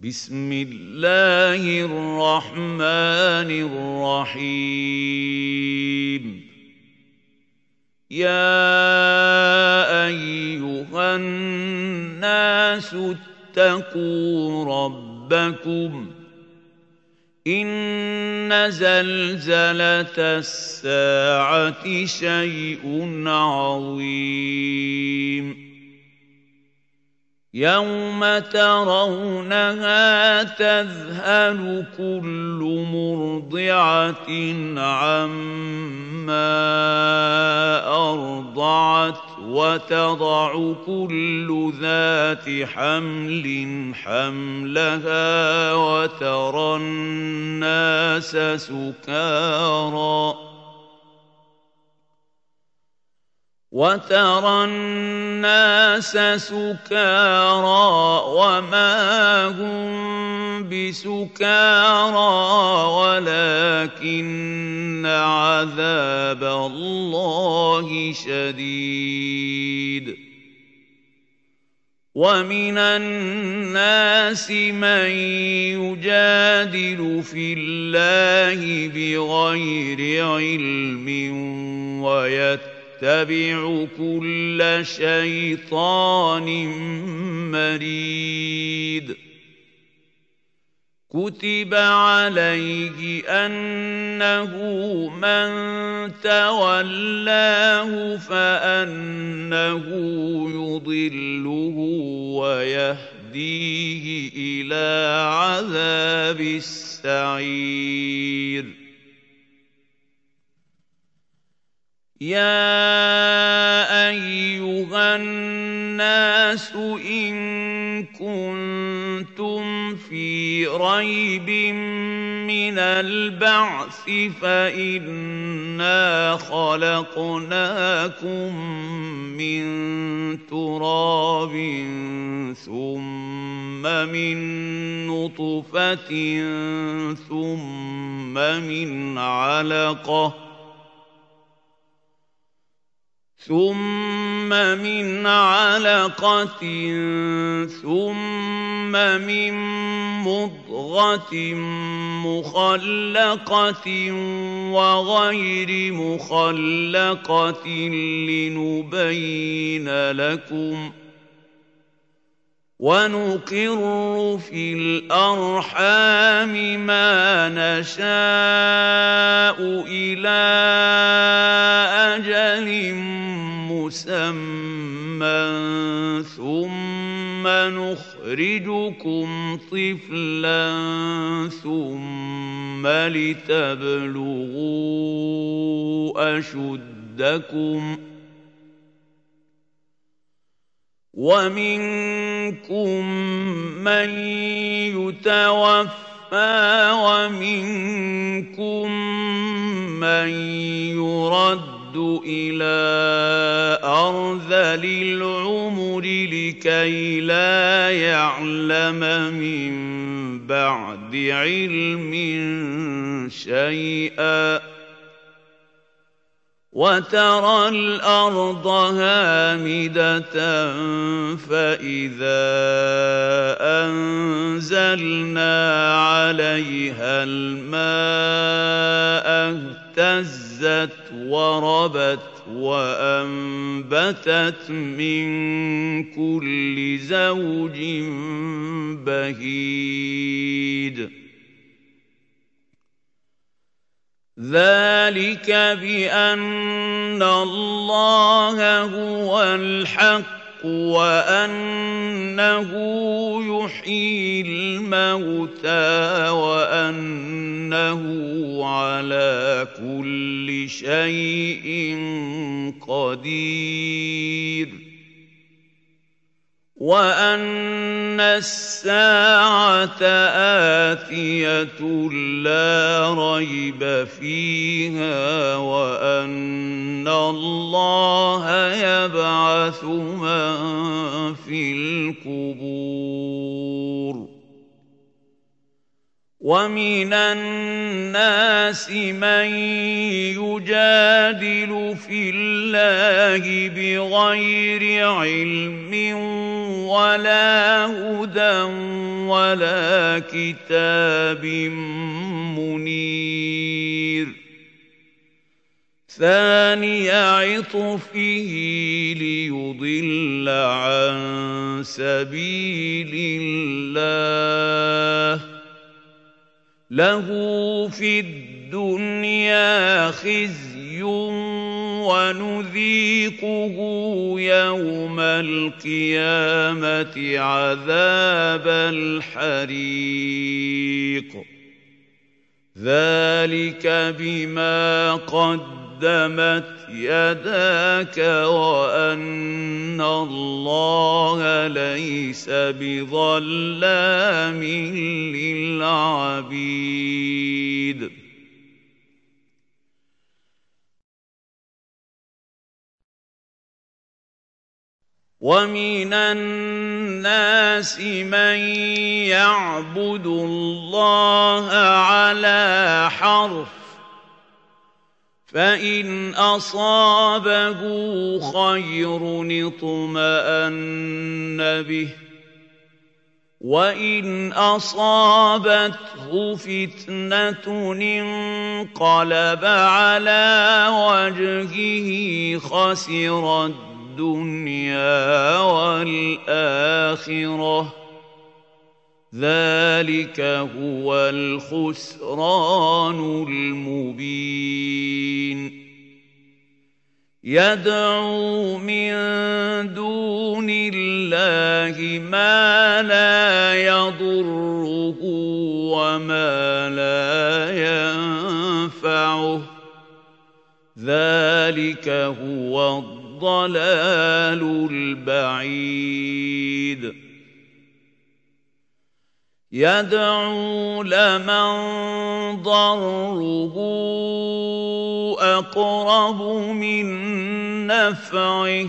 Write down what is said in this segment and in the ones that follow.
بسم الله الرحمن الرحيم يا أيها الناس اتقوا ربكم إن زلزلة الساعة شيء عظيم يوم ترونها تذهل كل مرضعة عما أرضعت وتضع كل ذات حمل حملها وترى الناس سكارى وما هم بسكارى ولكن عذاب الله شديد ومن الناس من يجادل في الله بغير علم ويتبع كل شيطان مريد كتب عليه أنه من تولاه فأنه يضله ويهديه إلى عذاب السعير يا أيها الناس إن كنتم في ريب من البعث فإنا خلقناكم من تراب ثم من نطفة ثم من علقة ثم من مضغة مخلقة وغير مخلقة لنبين لكم ونقر في الأرحام ما نشاء إلى أجل مسمى ثم نخرجكم طفلا ثم لتبلغوا أشدكم ومنكم من يتوفى ومنكم من يرد إلى أرذل العمر لكي لا يعلم من بعد علم شيئا وترى الأرض هامدة فإذا أنزلنا عليها الماء اهتزت وربت وأنبتت من كل زوج بهيج ذلك بأن الله هو الحق وأنه يحيي الموتى وأنه على كل شيء قدير وأن الساعة آتية لا ريب فيها وأن الله يبعث من في القبور ومن الناس من يجادل في الله بغير علم ولا هدى ولا كتاب منير ثاني عطفه ليضل عن سبيل الله له في الدنيا خزي ونذيقه يوم القيامة عذاب الحريق ذلك بما قدمت يداك وأن الله ليس بظلام للعبيد ومن الناس من يعبد الله على حرف فإن أصابه خير اطمأن به وإن أصابته فتنة انقلب على وجهه خسر الدنيا والآخرة ذلك هو الخسران المبين يدعو من دون الله ما لا يضره وما لا ينفعه ذلك هو الضلال البعيد يدعو لمن ضره أقرب من نفعه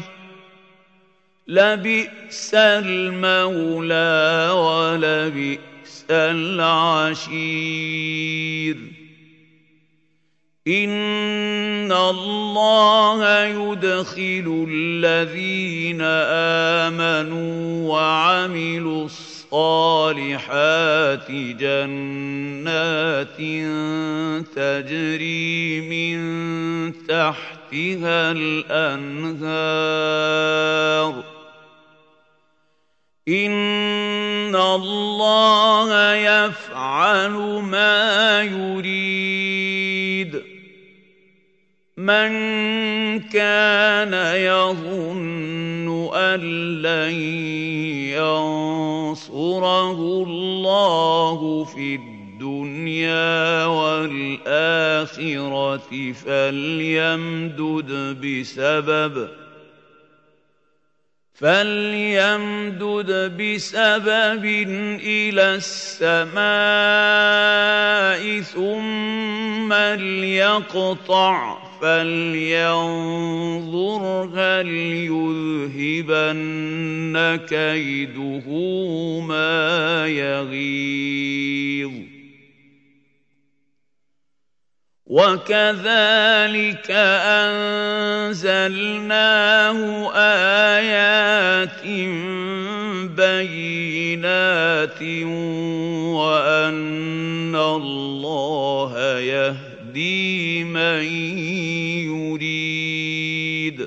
لبئس المولى ولبئس العشير إن الله يدخل الذين آمنوا وعملوا الصالحات جنات تجري من تحتها الأنهار إن الله يفعل ما يريد من كان يظن أن لن ينصره الله في الدنيا والآخرة فليمدد بسبب إلى السماء ثم ليقطع فلينظر هل يذهبن كيده ما يغيظ وكذلك أنزلناه آيات بينات وأن الله يهدي من يريد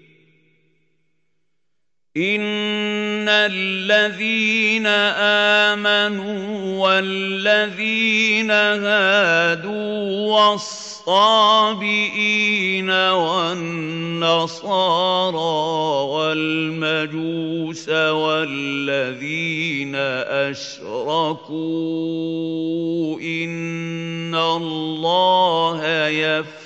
إن الذين آمنوا والذين هادوا والصابئين والنصارى والمجوس والذين أشركوا إن الله يفصل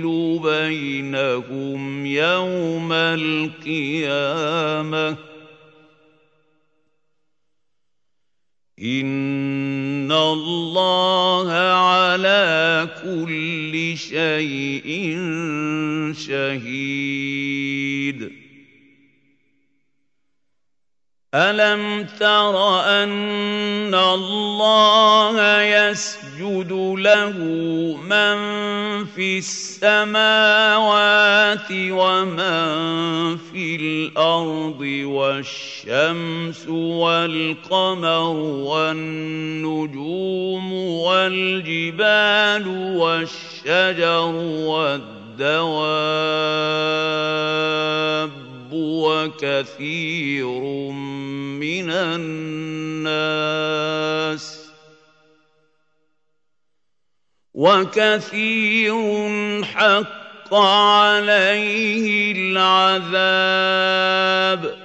بينهم يوم القيامة إن الله على كل شيء شهيد ألم تر أن الله يسبح يسجد له من في السماوات ومن في الأرض والشمس والقمر والنجوم والجبال والشجر والدواب وكثير من الناس وكثير حق عليه العذاب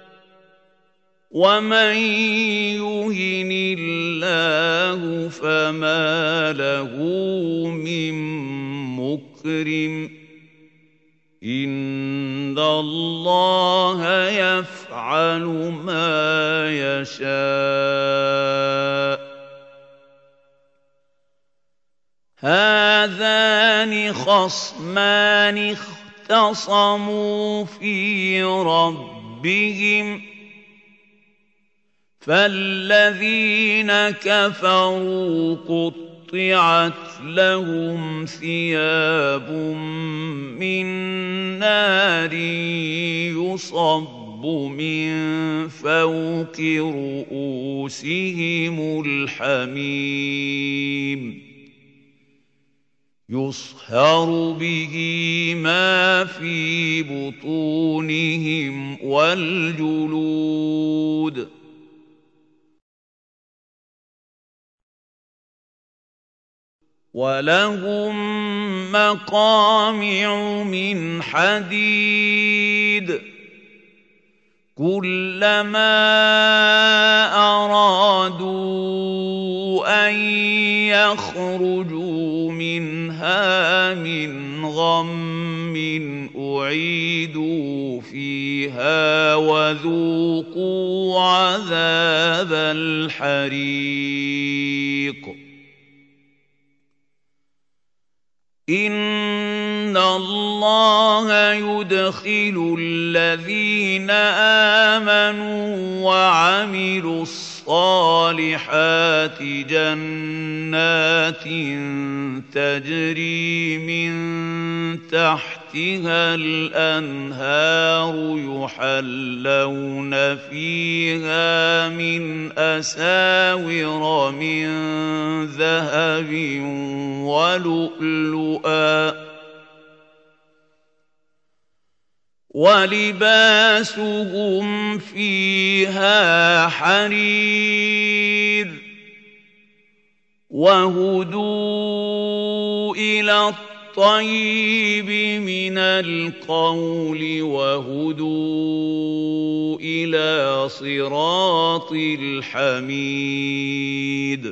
ومن يهن الله فما له من مكرم إن الله يفعل ما يشاء هذان خصمان اختصموا في ربهم فالذين كفروا قطعت لهم ثياب من نار يصب من فوق رؤوسهم الحميم يصهر به ما في بطونهم والجلود ولهم مقامع من حديد كلما أرادوا أن يخرجوا منها من غم أعيدوا فيها وذوقوا عذاب الحريق إن الله يدخل الذين آمنوا وعملوا الصالحات جنات تجري من تحتها الأنهار يحلون فيها من أساور من ذهب ولؤلؤا ولباسهم فيها حرير وهدوا إلى الطيب من القول وهدوا إلى صراط الحميد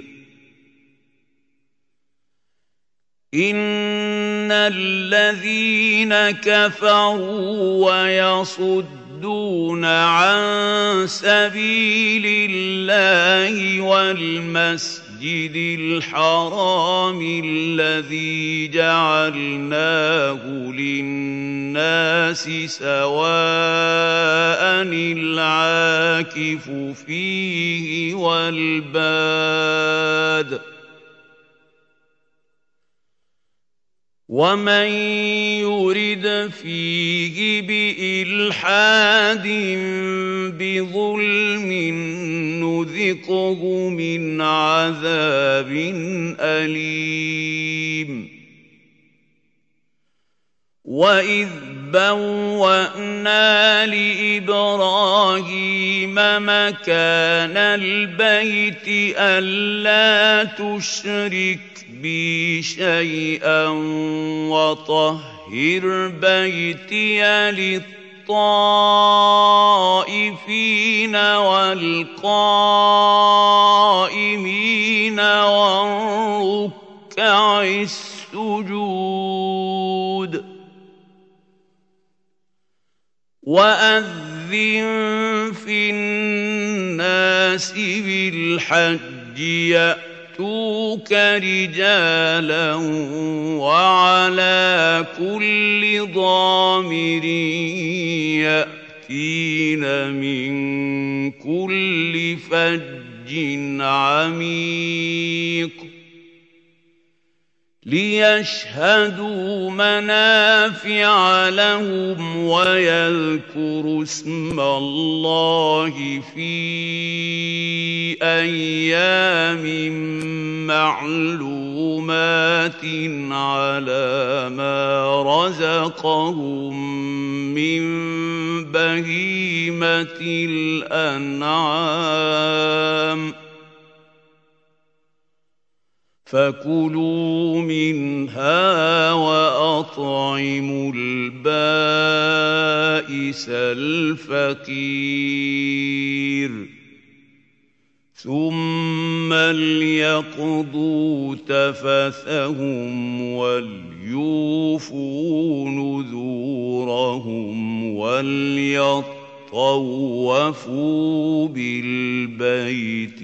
إن الذين كفروا ويصدون عن سبيل الله والمسجد الحرام الذي جعلناه للناس سواء العاكف فيه والباد ومن يرد فيه بإلحاد بظلم نذقه من عذاب أليم وإذ بوأنا لإبراهيم مكان البيت ألا تشرك بي شيئا وطهر بيتي للطائفين والقائمين والركع السجود وأذن في الناس بالحج يأتوك رجالا وعلى كل ضامر يأتين من كل فج عميق ليشهدوا منافع لهم ويذكروا اسم الله في أيام معلومات على ما رزقهم من بهيمة الأنعام فكلوا منها وأطعموا البائس الفقير ثم ليقضوا تفثهم وليوفوا نذورهم وليطوفوا بالبيت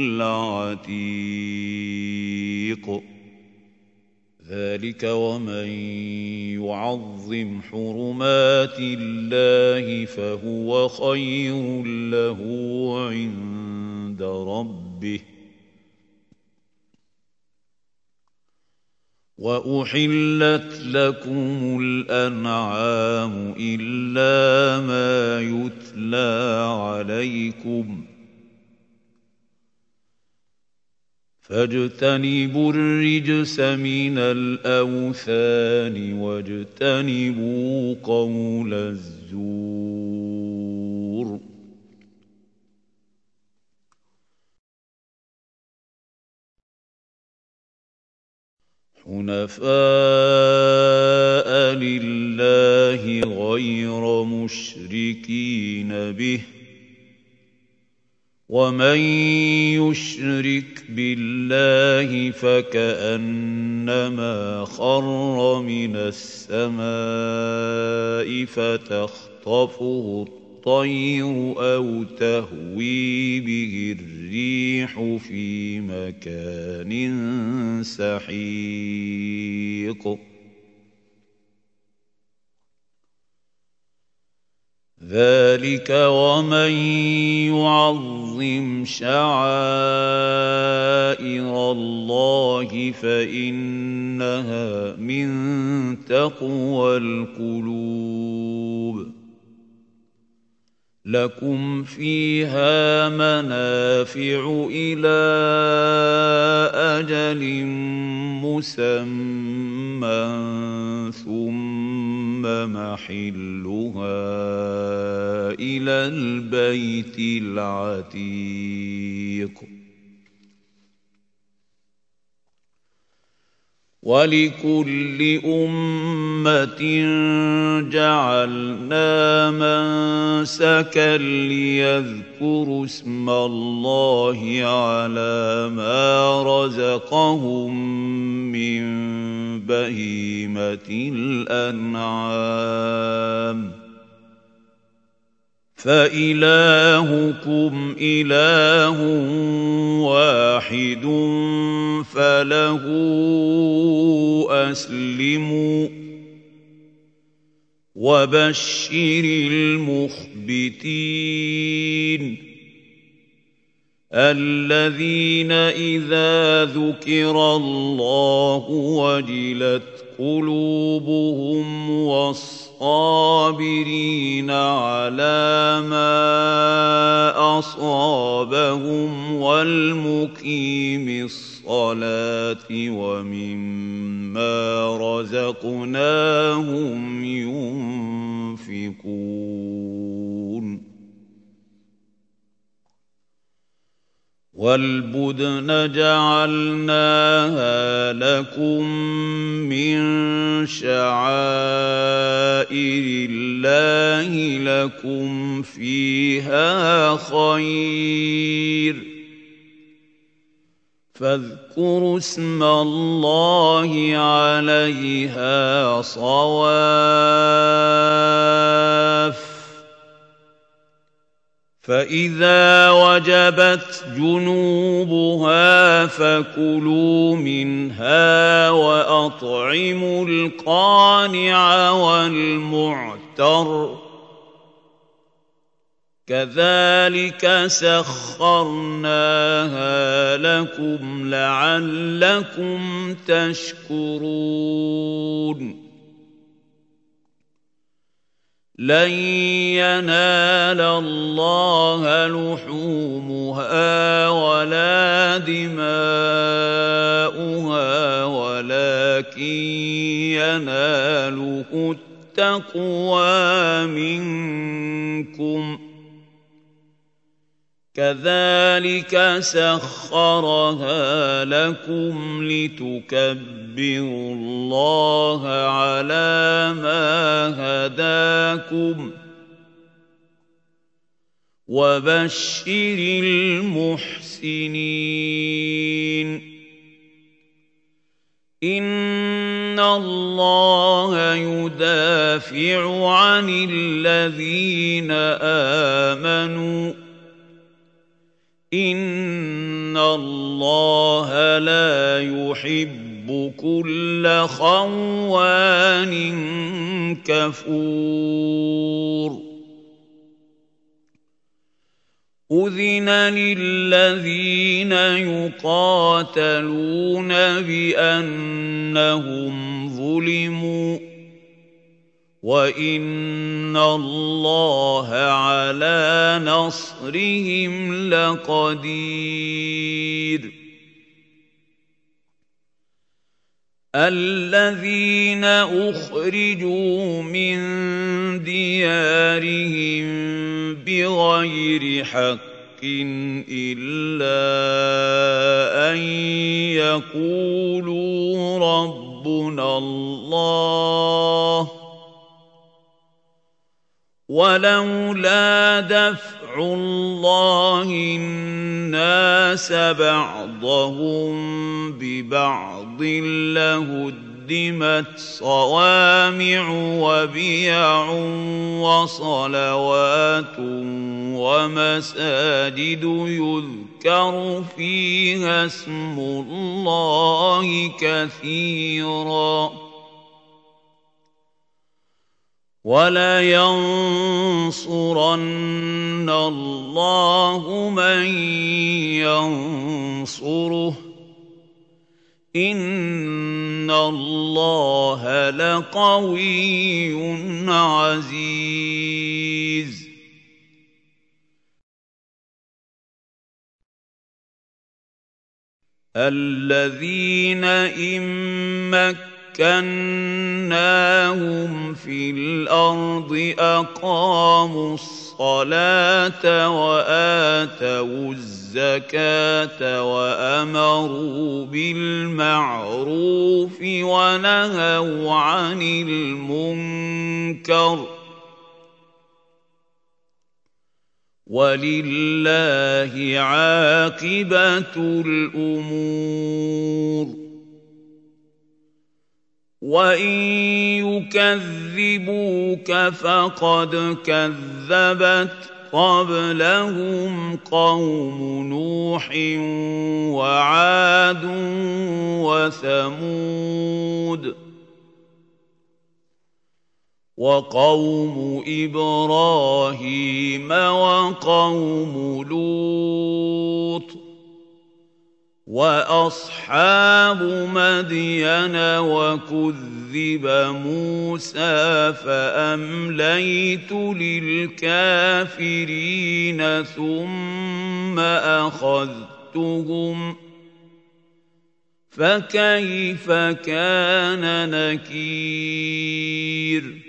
العتيق ذلك ومن يعظم حرمات الله فهو خير له عند ربه وأحلت لكم الأنعام إلا ما يتلى عليكم فاجتنبوا الرجس من الأوثان واجتنبوا قول الزور حنفاء لله غير مشركين به ومن يشرك بالله فكأنما خر من السماء فتخطفه الطير أو تهوي به الريح في مكان سحيق ذلك ومن يعظم شعائر الله فإنها من تقوى القلوب لكم فيها منافع إلى أجل مسمى ثم محلها إلى البيت العتيق ولكل أمة جعلنا منسكا ليذكروا اسم الله على ما رزقهم من بهيمة الأنعام فإلهكم إله واحد فله أسلموا وبشر المخبتين الذين إذا ذكر الله وجلت قلوبهم والصابرين على ما أصابهم والمقيم الصلاة ومما رزقناهم ينفقون والبدن جعلناها لكم من شعائر الله لكم فيها خير فاذكروا اسم الله عليها صواف فإذا وجبت جنوبها فكلوا منها وأطعموا القانع والمعتر كذلك سخرناها لكم لعلكم تشكرون لن ينال الله لحومها ولا دماؤها ولكن يناله التقوى منكم كذلك سخرها لكم لتكبروا الله على ما هداكم وبشر المحسنين إن الله يدافع عن الذين آمنوا إن الله لا يحب كل خوان كفور أذن للذين يقاتلون بأنهم ظلموا وإن الله على نصرهم لقدير الذين أخرجوا من ديارهم بغير حق إلا أن يقولوا ربنا الله ولولا دفع الله الناس بعضهم ببعض لهدمت صوامع وبيع وصلوات ومساجد يذكر فيها اسم الله كثيرا وَلَيَنصُرَنَّ اللَّهُ مَن يَنصُرُهُ إِنَّ اللَّهَ لَقَوِيٌّ عَزِيزٌ الَّذِينَ إِن مكناهم في الأرض أقاموا الصلاة وآتوا الزكاة وأمروا بالمعروف ونهوا عن المنكر ولله عاقبة الأمور وَإِن يُكَذِّبُوكَ فَقَدْ كَذَّبَتْ قَبْلَهُمْ قَوْمُ نُوحٍ وَعَادٌ وَثَمُودُ وَقَوْمُ إِبْرَاهِيمَ وَقَوْمُ لُوطٍ وَأَصْحَابُ مَدْيَنَ وَكُذِّبَ مُوسَىٰ فَأَمْلَيْتُ لِلْكَافِرِينَ ثُمَّ أَخَذْتُهُمْ فَكَيْفَ كَانَ نَكِيرِ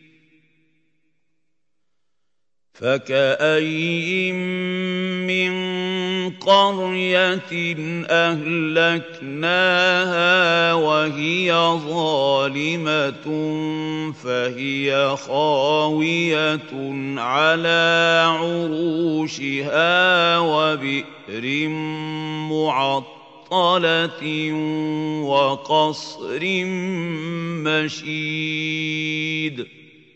فَكَأَيِّن مِّن قَرْيَةٍ أَهْلَكْنَاهَا وَهِيَ ظَالِمَةٌ فَهِيَ خَاوِيَةٌ عَلَىٰ عُرُوشِهَا وَبِئْرٍ مُّعَطَّلَةٍ وَقَصْرٍ مَّشِيدٍ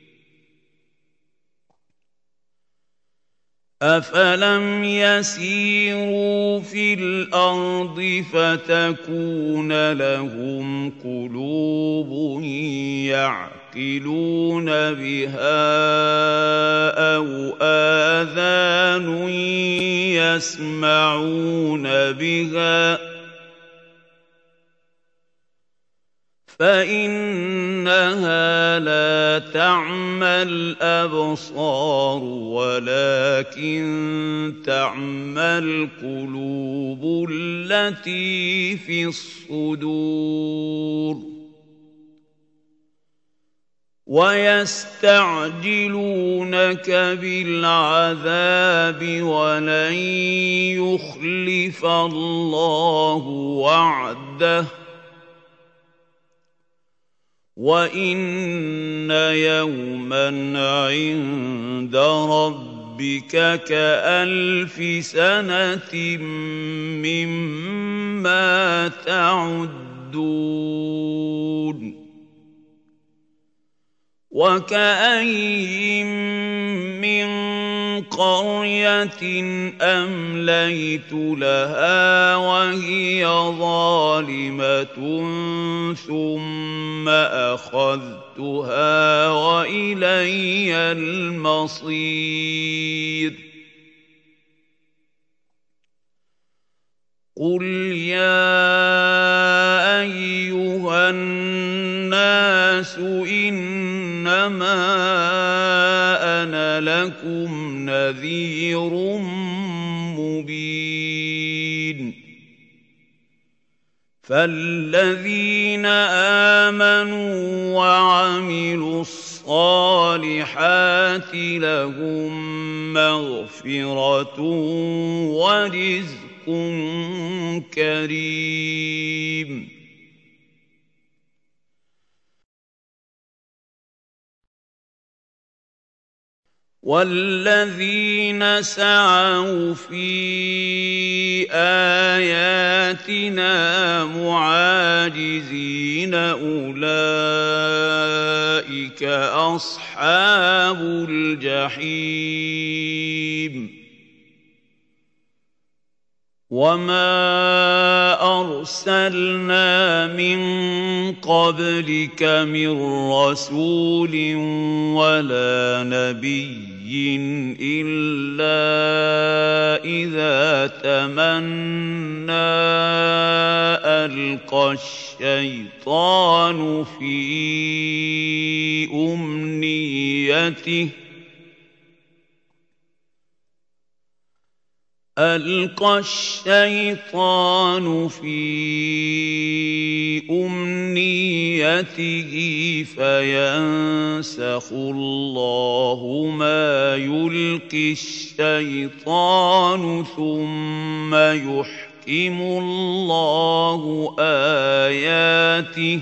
أَفَلَمْ يَسِيرُوا فِي الْأَرْضِ فَتَكُونَ لَهُمْ قُلُوبٌ يَعْقِلُونَ يعقلون بها أو آذان يسمعون بها فإنها لا تعمى الأبصار ولكن تعمى القلوب التي في الصدور ويستعجلونك بالعذاب ولن يخلف الله وعده وَإِنَّ يَوْمًا عِندَ رَبِّكَ كَأَلْفِ سَنَةٍ مِّمَّا تَعُدُّونَ وَكَأَيِّن مِّن قَرْيَةٍ أَمْلَيْتُ لَهَا وَهِيَ ظَالِمَةٌ ثُمَّ أَخَذْتُهَا وَإِلَيَّ الْمَصِيرُ قُلْ يَا أَيُّهَا النَّاسُ إِنَّمَا أَنَا لَكُمْ نَذِيرٌ مُّبِينٌ فَالَّذِينَ آمَنُوا وَعَمِلُوا الصَّالِحَاتِ لَهُم مَّغْفِرَةٌ وَرِزْقٌ كَرِيمٌ وَالَّذِينَ سَعَوْا فِي آيَاتِنَا مُعَاجِزِينَ أُولَٰئِكَ أَصْحَابُ الْجَحِيمِ وَمَا أَرْسَلْنَا مِن قَبْلِكَ مِن رَّسُولٍ وَلَا نَبِيٍّ إِلَّا إِذَا تَمَنَّىٰ أَلْقَى الشَّيْطَانُ في أمنيته فينسخ الله ما يلقي الشيطان ثم يحكم الله آياته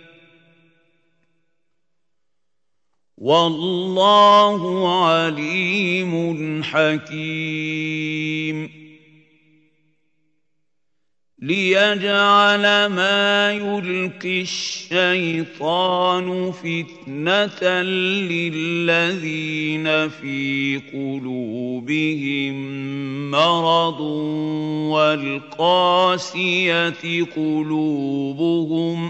والله عليم حكيم ليجعل ما يلقي الشيطان فتنة للذين في قلوبهم مرض والقاسية قلوبهم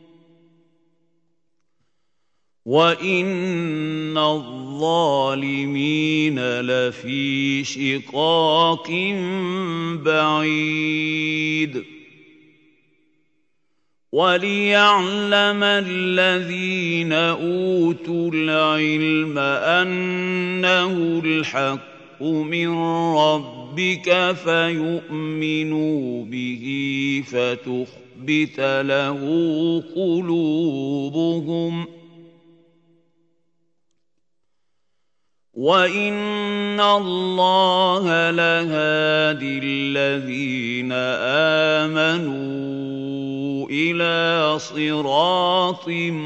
وَإِنَّ الظَّالِمِينَ لَفِي شِقَاقٍ بَعِيدٍ وَلِيَعْلَمَ الَّذِينَ أُوتُوا الْعِلْمَ أَنَّهُ الْحَقُّ مِن رَّبِّكَ فَيُؤْمِنُوا بِهِ فَتُخْبِتَ لَهُ قُلُوبُهُمْ وَإِنَّ اللَّهَ لَهَادِي الَّذِينَ آمَنُوا إِلَىٰ صِرَاطٍ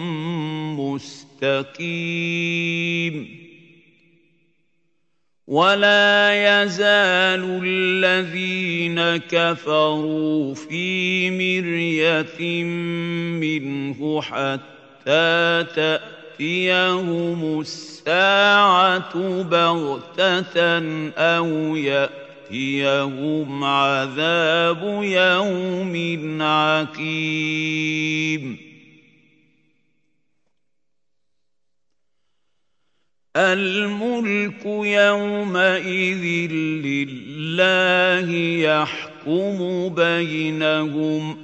مُّسْتَقِيمٍ وَلَا يَزَالُ الَّذِينَ كَفَرُوا فِي مِرْيَةٍ مِّنْهُ حَتَّىٰ تَأْتِيَهُمُ السَّاعَةُ بَغْتَةً أَوْ يَأْتِيَهُمْ عَذَابُ يَوْمٍ عَقِيمٍ الملك يومئذ لله يحكم بينهم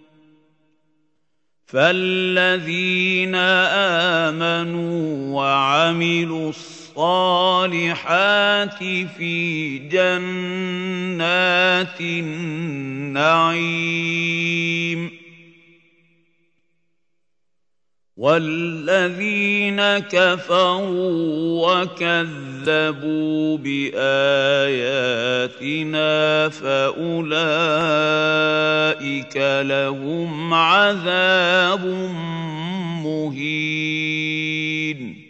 فالذين آمنوا وعملوا الصالحات في جنات النعيم والذين كفروا وكذبوا بآياتنا فأولئك لهم عذاب مهين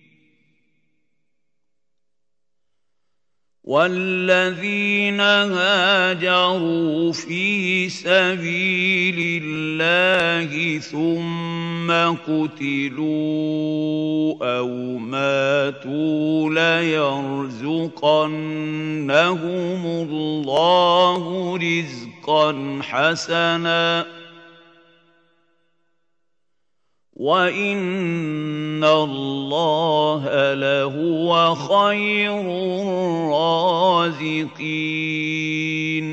والذين هاجروا في سبيل الله ثم قتلوا أو ماتوا ليرزقنهم الله رزقا حسنا وَإِنَّ اللَّهَ لَهُوَ خَيْرُ الرَّازِقِينَ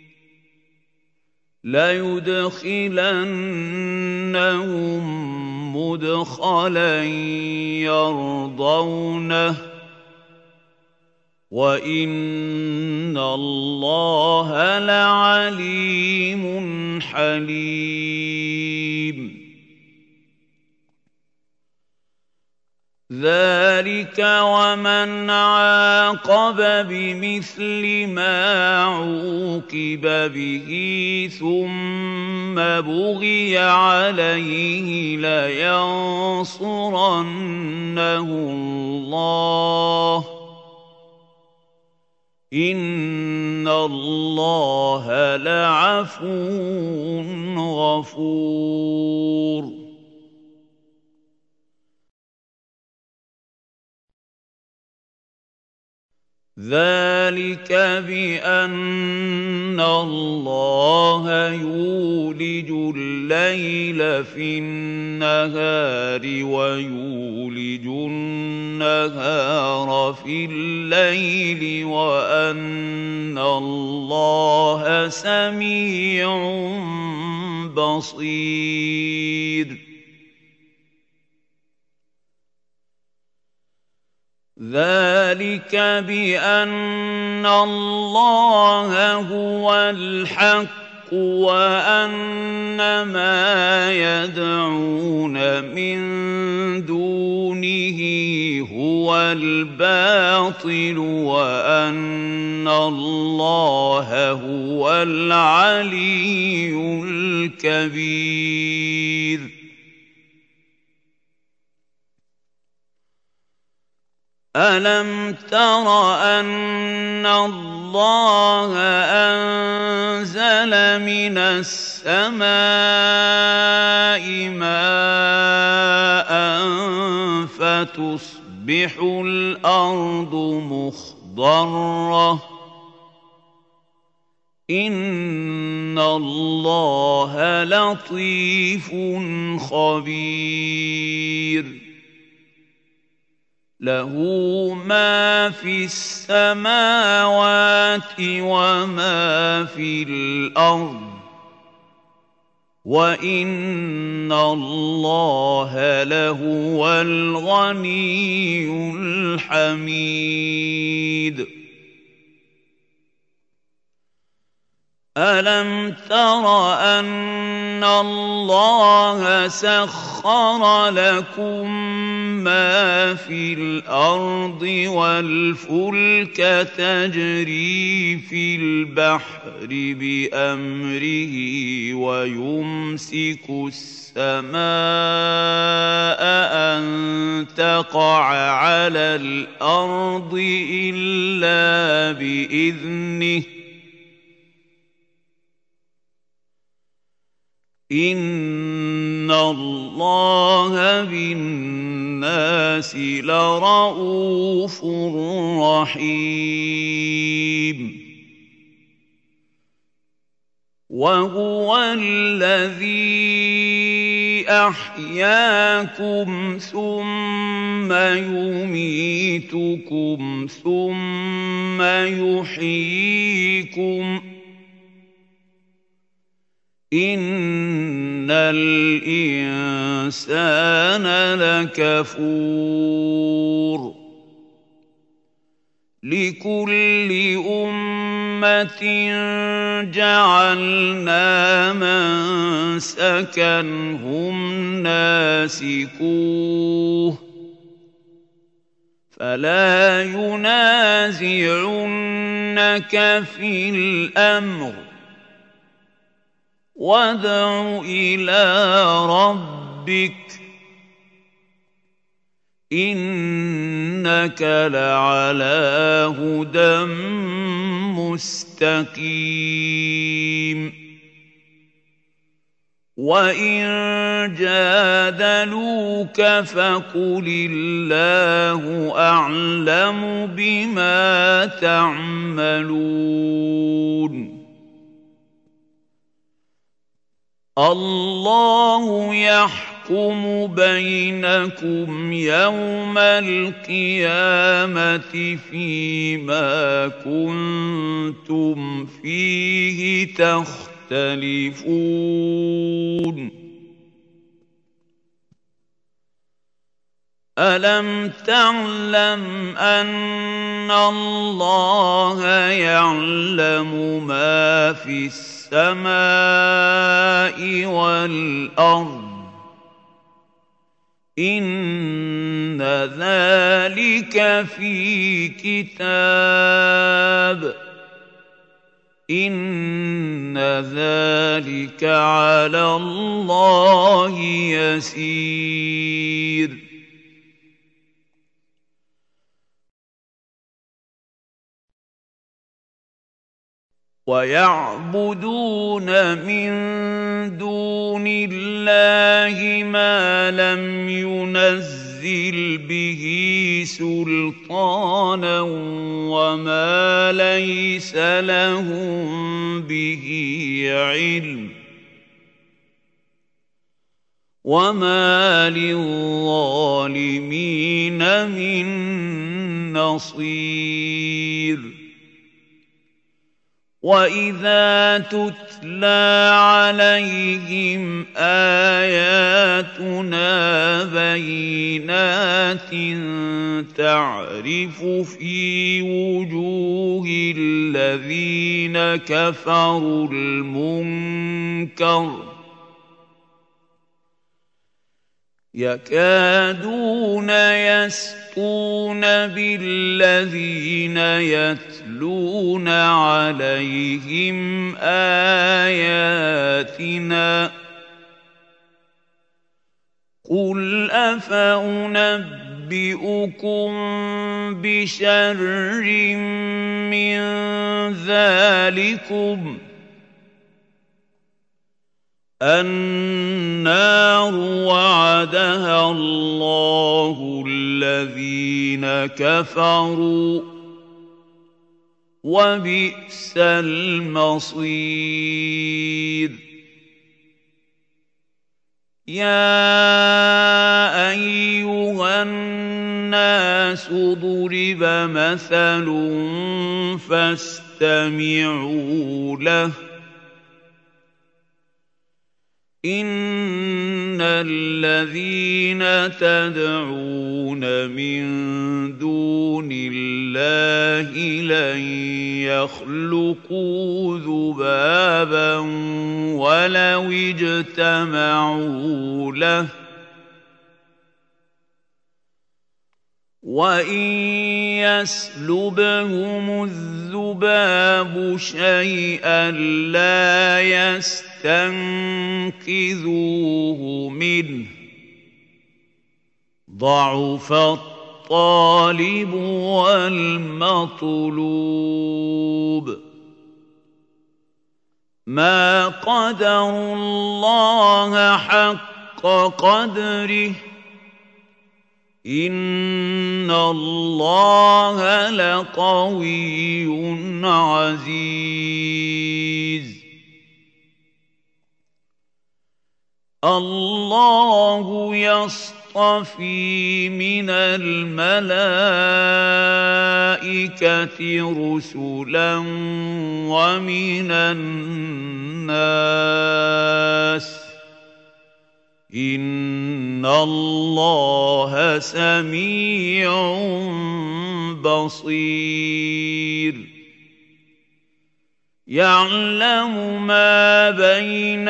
لَيُدْخِلَنَّهُم مُّدْخَلًا يَرْضَوْنَهُ وَإِنَّ اللَّهَ لَعَلِيمٌ حَلِيمٌ ذَلِكَ وَمَنْ عَاقَبَ بِمِثْلِ مَا عُوقِبَ بِهِ ثُمَّ بُغِيَ عَلَيْهِ لَيَنصُرَنَّهُ اللَّهُ إِنَّ اللَّهَ لَعَفُوٌّ غَفُورٌ ذَلِكَ بِأَنَّ اللَّهَ يُولِجُ اللَّيْلَ فِي النَّهَارِ وَيُولِجُ النَّهَارَ فِي اللَّيْلِ وَأَنَّ اللَّهَ سَمِيعٌ بَصِيرٌ ذَلِكَ بِأَنَّ اللَّهَ هُوَ الْحَقُّ وَأَنَّ مَا يَدْعُونَ مِن دُونِهِ هُوَ الْبَاطِلُ وَأَنَّ اللَّهَ هُوَ الْعَلِيُّ الْكَبِيرُ أَلَمْ تَرَ أَنَّ اللَّهَ أَنزَلَ مِنَ السَّمَاءِ مَاءً فَتُصْبِحُ الْأَرْضُ مُخْضَرَّةً ۗ إِنَّ اللَّهَ لَطِيفٌ خَبِيرٌ لَهُ مَا فِي السَّمَاوَاتِ وَمَا فِي الْأَرْضِ ۗ وَإِنَّ اللَّهَ لَهُوَ الْغَنِيُّ الْحَمِيدُ أَلَمْ تَرَ أَنَّ اللَّهَ سَخَّرَ لَكُم مَّا فِي الْأَرْضِ وَالْفُلْكَ تَجْرِي فِي الْبَحْرِ بِأَمْرِهِ وَيُمْسِكُ السَّمَاءَ أَن تَقَعَ عَلَى الْأَرْضِ إِلَّا بِإِذْنِهِ إِنَّ اللَّهَ بِالنَّاسِ لَرَءُوفٌ رَحِيمٌ وَهُوَ الَّذِي أحياكم ثم يميتكم ثم يحييكم إن الإنسان لكفور لكل أمة جعلنا منسكا هم ناسكوه فلا ينازعنك في الأمر وادع إلى ربك إنك لعلى هدى مستقيم وإن جادلوك فقل الله أعلم بما تعملون الله يحكم بينكم يوم القيامة فيما كنتم فيه تختلفون ألم تعلم أن الله يعلم ما في السماء والأرض إن ذلك في كتاب إن ذلك على الله يسير ويعبدون من دون الله ما لم ينزل به سلطانا وما ليس لهم به علم وما للظالمين من نصير وإذا تتلى عليهم آياتنا بينات تعرف في وجوه الذين كفروا المنكر يكادون يسطون بالذين يتلون عليهم آياتنا قل أفأنبئكم بشر من ذلكم النار وعدها الله الذين كفروا وبئس المصير يا أيها الناس ضرب مثل فاستمعوا له إن الذين تدعون من دون الله لن يخلقوا ذبابا ولو اجتمعوا له وإن يسلبهم الذباب شيئا لا يستنقذوه منه ضعف الطالب والمطلوب ما قدروا الله حق قدره إن الله لقوي عزيز الله يصطفي من الملائكة رسلا ومن الناس إن الله سميع بصير يعلم ما بين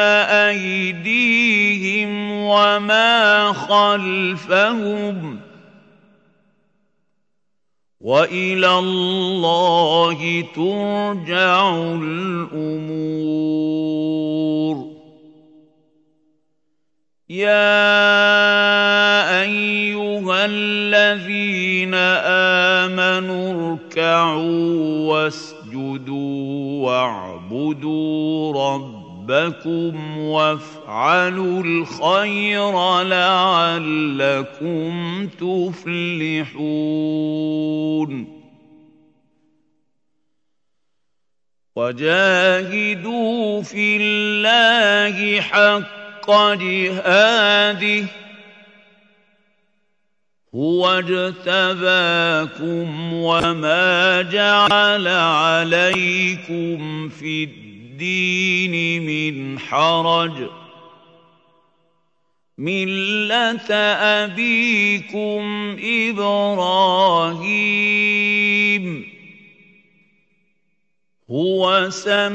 أيديهم وما خلفهم وإلى الله ترجع الأمور يا أيها الذين آمنوا اركعوا واسجدوا واعبدوا ربكم وافعلوا الخير لعلكم تفلحون وجاهدوا في الله حق جهاده هو اجتباكم وما جعل عليكم في الدين من حرج ملة أبيكم إبراهيم هو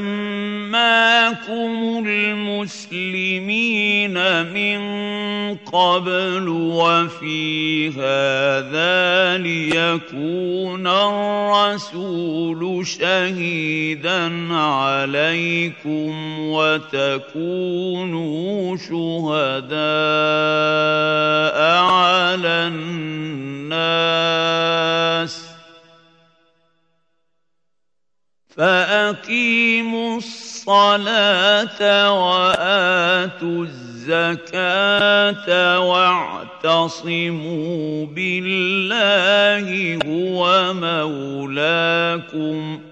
سماكم المسلمين من قبل وفي هذا ليكون الرسول شهيدا عليكم وتكونوا شهداء على الناس فأقيموا الصلاة وآتوا الزكاة واعتصموا بالله هو مولاكم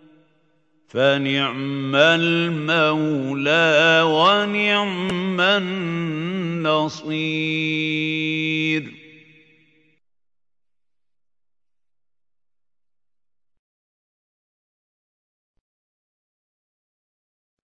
فنعم المولى ونعم النصير.